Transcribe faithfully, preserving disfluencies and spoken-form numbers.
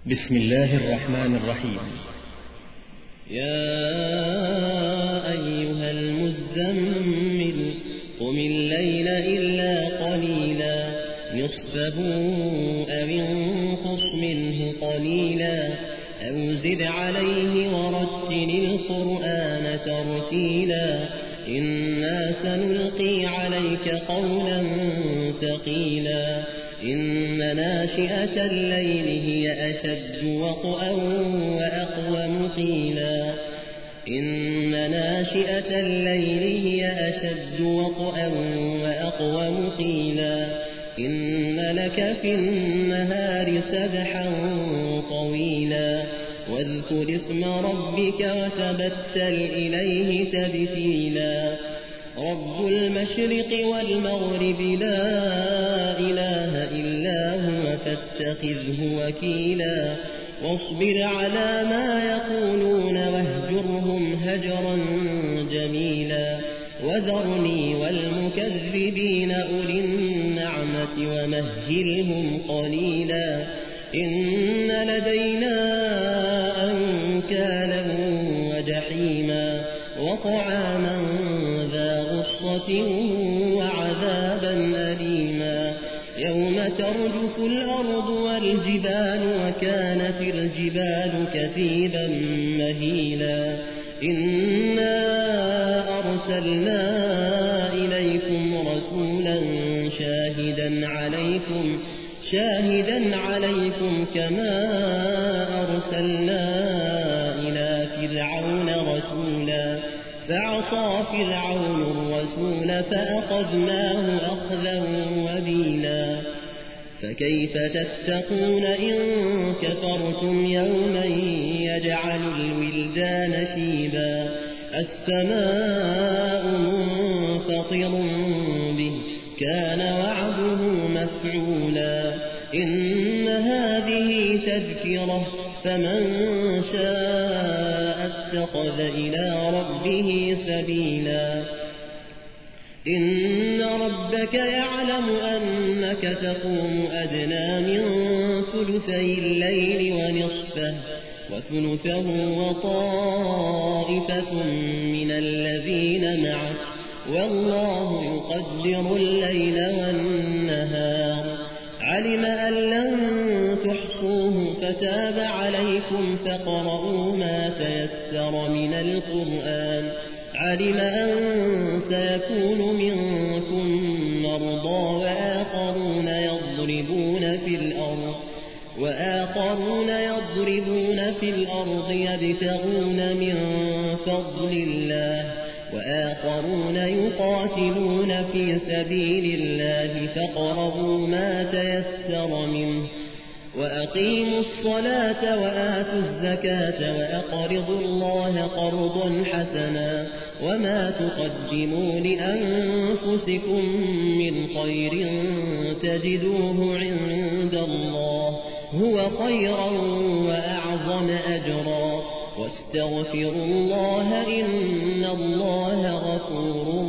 بسم الله الرحمن الرحيم. يا أيها المزمل قم الليل إلا قليلا نصفه أو انقص منه قليلا أو زد عليه ورتل القرآن ترتيلا إنا سنلقي عليك قولا ثقيلا إن ناشئة الليل هي أشد وطئا وأقوم قيلا إن ناشئة الليل هي أشد وطئا وأقوم قيلا إن لك في النهار سبحا طويلا واذكر اسم ربك وتبتل إليه تبتيلا رب المشرق والمغرب لا إله إلا هو فاتخذه وكيلا واصبر على ما يقولون واهجرهم هجرا جميلا وذرني والمكذبين أولي النعمة ومهلهم قليلا إن لدينا أنكالا وجحيما وطعاما ذا غصة وعذابا أليما يوم ترجف الأرض والجبال وكانت الجبال كثيبا مهيلا إنا أرسلنا إليكم رسولا شاهدا عليكم شاهدا عليكم كما أرسلنا إلى فرعون رسولا فعصى فرعون الرسول فأخذناه أخذا وبيلا فكيف تتقون إن كفرتم يوما يجعل الولدان شيبا السماء منفطر به كان وعده مفعولا إن هذه تذكرة فمن شاء اتخذ إلى ربه سبيلا إن ربك يعلم أنك تقوم أدنى من ثلثي الليل ونصفه وثلثه وطائفة من الذين معك والله يقدر الليل والنهار علم أن لن تحصوه فتاب عليكم فاقرؤوا ما تيسر من القرآن علم أن سيكون منكم مرضى وآخرون يضربون في الأرض وآخرون يضربون في الأرض يبتغون من فضل الله وآخرون يقاتلون في سبيل الله فاقرؤوا ما تيسر منه وأقيموا الصلاة وآتوا الزكاة وأقرضوا الله قرضا حسنا وما تقدموا لأنفسكم من خير تجدوه عند الله هو خيرا وأعظم أجرا واستغفروا الله إن الله غفور